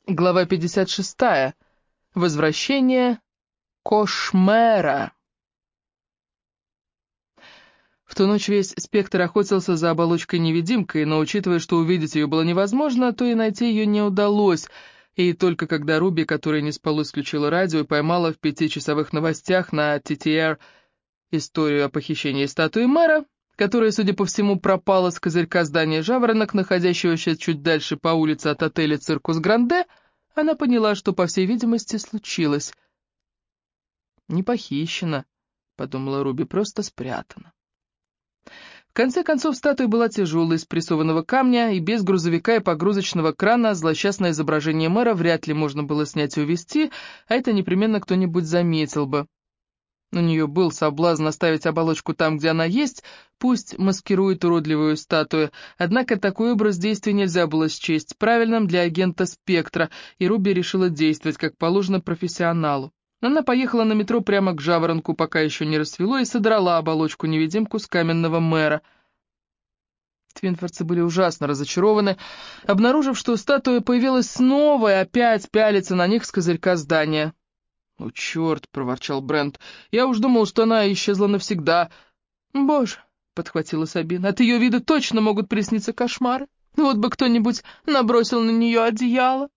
Глава 56. Возвращение Кошмэра. В ту ночь весь спектр охотился за оболочкой-невидимкой, но учитывая, что увидеть ее было невозможно, то и найти ее не удалось. И только когда Руби, которая не спалось, включила радио и поймала в 5-часовых новостях на TTR историю о похищении статуи мэра, которая, судя по всему, пропала с козырька здания «Жаворонок», находящегося чуть дальше по улице от отеля «Циркус Гранде», она поняла, что, по всей видимости, случилось. «Не похищена», — подумала Руби, — «просто спрятана». В конце концов, статуя была тяжелой, из прессованного камня, и без грузовика и погрузочного крана злосчастное изображение мэра вряд ли можно было снять и увезти, а это непременно кто-нибудь заметил бы. У нее был соблазн оставить оболочку там, где она есть, пусть маскирует уродливую статую, однако такой образ действия нельзя было счесть правильным для агента «Спектра», и Руби решила действовать, как положено, профессионалу. Она поехала на метро прямо к Жаворонку, пока еще не рассвело, и содрала оболочку-невидимку с каменного мэра. Твинфордцы были ужасно разочарованы, обнаружив, что статуя появилась снова и опять пялится на них с козырька здания. «О, черт!» — проворчал Брент. «Я уж думал, что она исчезла навсегда». «Боже!» — подхватила Сабина. «От ее вида точно могут присниться кошмары. Вот бы кто-нибудь набросил на нее одеяло».